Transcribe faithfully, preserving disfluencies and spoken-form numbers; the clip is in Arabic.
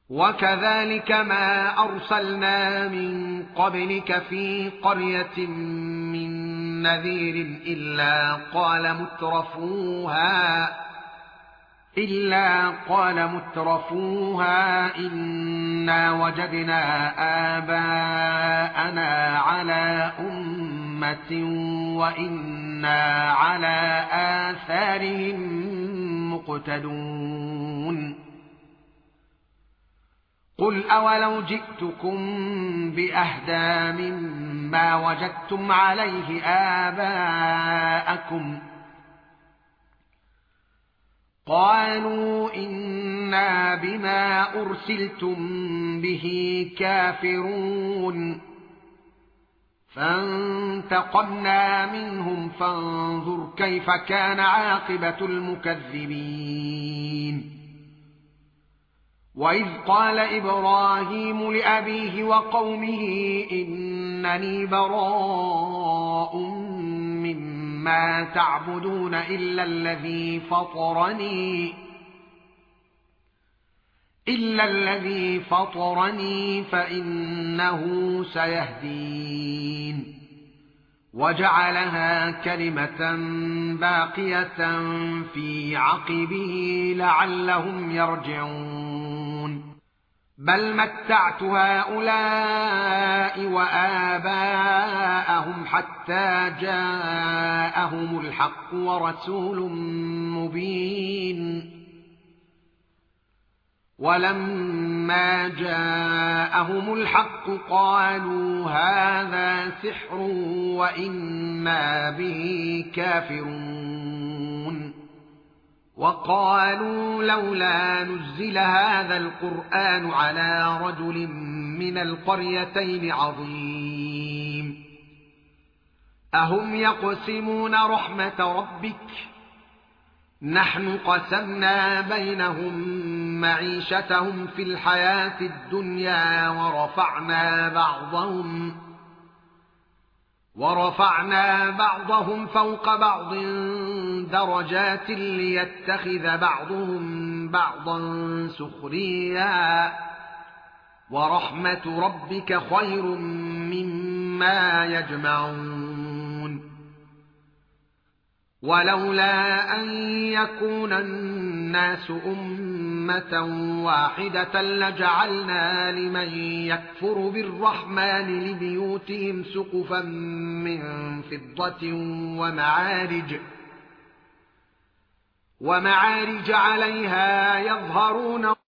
وكذلك ما أرسلنا من قبلك في قرية من نذير إلا قال مترفوها إلا قال مترفوها إنا وجدنا آباءنا على أمة وإنا على آثارهم مقتدون قل أولو جئتكم بأهدى مما وجدتم عليه آباءكم قالوا إنا بما أرسلتم به كافرون فانتقمنا منهم فانظر كيف كان عاقبة المكذبين وإذ قال إبراهيم لأبيه وقومه إنني براء مما تعبدون إلا الذي فطرني إلا الذي فطرني فإنه سيهدين وجعلها كلمة باقية في عقبه لعلهم يرجعون بل متعت هؤلاء وآباءهم حتى جاءهم الحق ورسول مبين ولما جاءهم الحق قالوا هذا سحر وإنا به كافرون وقالوا لولا نزل هذا القرآن على رجل من القريتين عظيم أهم يقسمون رحمة ربك نحن قسمنا بينهم معيشتهم في الحياة الدنيا ورفعنا بعضهم ورفعنا بعضهم فوق بعض درجات ليتخذ بعضهم بعضا سخريا ورحمة ربك خير مما يجمعون ولولا أن يكون الناس أمة واحدة لجعلنا لمن يكفر بالرحمن لبيوتهم سقفا من فضة ومعارج ومعارج عليها يظهرون